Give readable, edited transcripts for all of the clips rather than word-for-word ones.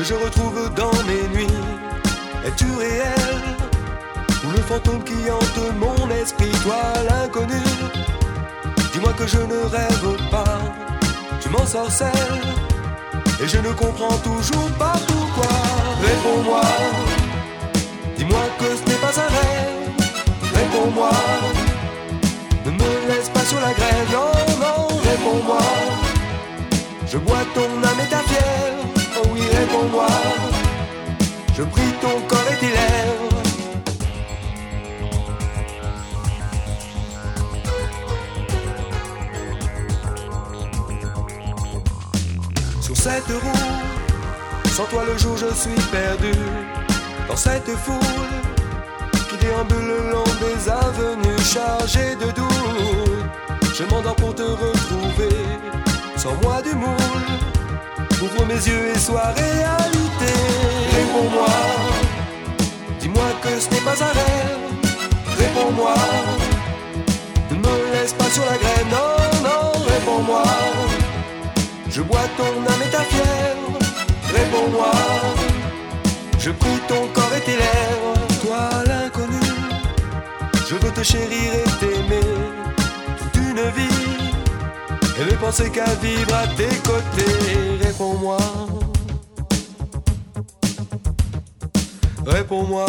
je retrouve dans mes nuits. Es-tu réel ou le fantôme qui hante mon esprit? Toi l'inconnu, dis-moi que je ne rêve pas. Tu m'ensorcelles et je ne comprends toujours pas pourquoi. Réponds-moi, dis-moi que ce n'est pas un rêve. Réponds-moi, ne me laisse pas sur la grève. Non, non, réponds-moi, je bois ton âme et ta fièvre. Oh oui, réponds-moi, je prie ton corps et tes lèvres. Sur cette route, sans toi le jour je suis perdu. Dans cette foule qui déambule le long des avenues chargées de doute, je m'endors pour te retrouver. Sans moi du moule, ouvre mes yeux et sois réalité. Réponds-moi, dis-moi que ce n'est pas un rêve. Réponds-moi, ne me laisse pas sur la grève. Non, non, réponds-moi, je bois ton âme et ta fièvre. Réponds-moi, je prie ton corps et tes lèvres. Toi l'inconnu, je veux te chérir et t'aimer toute une vie, et ne penser qu'à vivre à tes côtés. Réponds-moi, réponds-moi,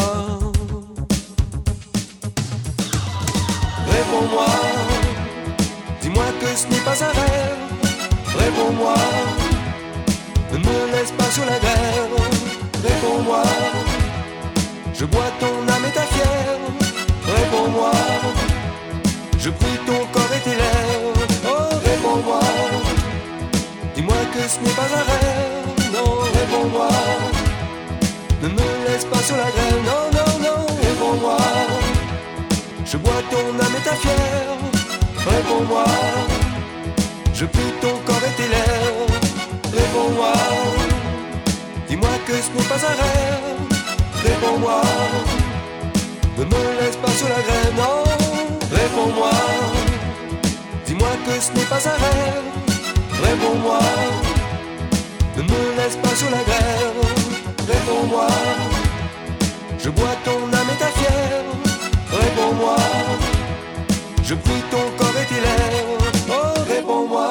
réponds-moi, dis-moi que ce n'est pas un rêve. Réponds-moi, ne me laisse pas sur la grève. Réponds-moi, je bois ton âme et ta fièvre. Réponds-moi, je prie ton corps et tes lèvres. Oh, réponds-moi, dis-moi que ce n'est pas un rêve. Non, réponds-moi, ne me laisse pas sur la grève. Non, non, non, réponds-moi, je bois ton âme et ta fièvre. Réponds-moi, je prie ton corps et tes lèvres. Réponds-moi, dis-moi que ce n'est pas un rêve. Réponds-moi, ne me laisse pas sur la grève. Non, réponds-moi, dis-moi que ce n'est pas un rêve. Réponds-moi, ne me laisse pas sur la grève. Réponds-moi, je bois ton âme et ta fièvre. Réponds-moi, je prie ton corps et tes lèvres. Oh, réponds-moi,